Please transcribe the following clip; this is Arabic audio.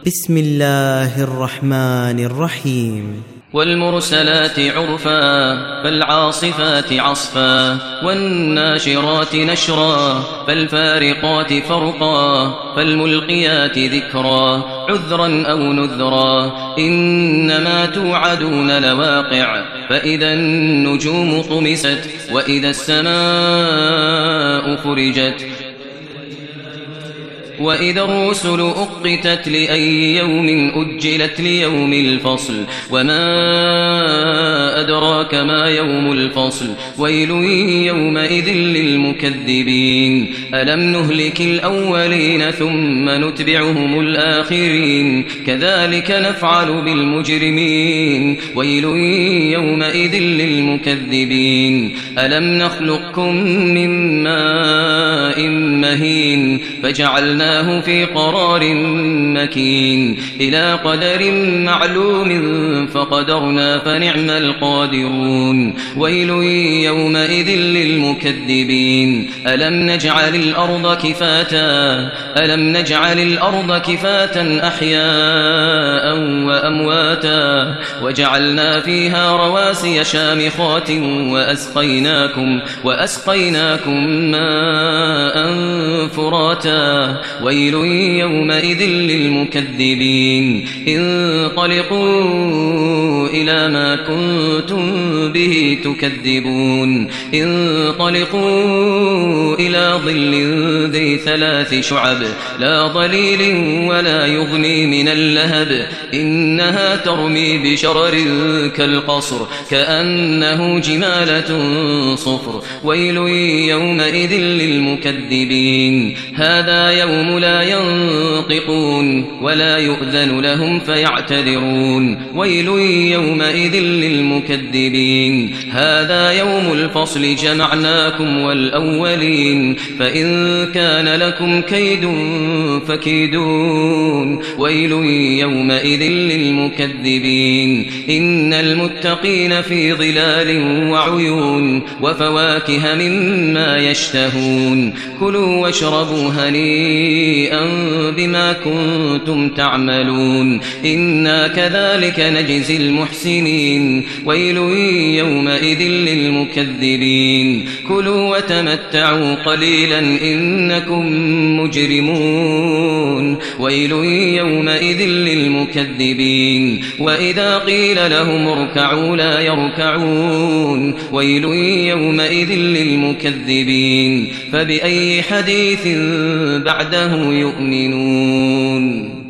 بسم الله الرحمن الرحيم. والمرسلات عرفا فالعاصفات عصفا والناشرات نشرا فالفارقات فرقا فالملقيات ذكرا عذرا أو نذرا إنما توعدون لواقع فإذا النجوم طمست وإذا السماء فرجت وإذا الرسل أقتت لأي يوم أجلت ليوم الفصل وما أدراك ما يوم الفصل ويل يومئذ للمكذبين ألم نهلك الأولين ثم نتبعهم الآخرين كذلك نفعل بالمجرمين ويل يومئذ للمكذبين ألم نخلقكم من ماء مهين فجعلناه في قرار مكين إلى قدر معلوم فقدرنا فنعم القادرون ويل يومئذ للمكذبين ألم نجعل الأرض كفاتا أحياء وأمواتا وجعلنا فيها رواسي شامخات وأسقيناكم ماء فراتا ويل يومئذ للمكذبين انطلقوا إلى ما كنتم به تكذبون انطلقوا إلى ظل ذي 3 شعب لا ظليل ولا يغني من اللهب إنها ترمي بشرر كالقصر كأنه جمالة صفر ويل يومئذ للمكذبين هذا يوم لا ينطقون ولا يؤذن لهم فيعتذرون ويل يومئذ للمكذبين هذا يوم الفصل جمعناكم والأولين فإن كان لكم كيد فكيدون ويل يومئذ للمكذبين إن المتقين في ظلال وعيون وفواكه مما يشتهون كلوا واشربوا هنيئا بما كنتم تعملون إنا كذلك نجزي المحسنين ويل يومئذ للمكذبين كلوا وتمتعوا قليلا إنكم مجرمون ويل يومئذ للمكذبين وإذا قيل لهم اركعوا لا يركعون ويل يومئذ للمكذبين فبأي حديث بعده يؤمنون.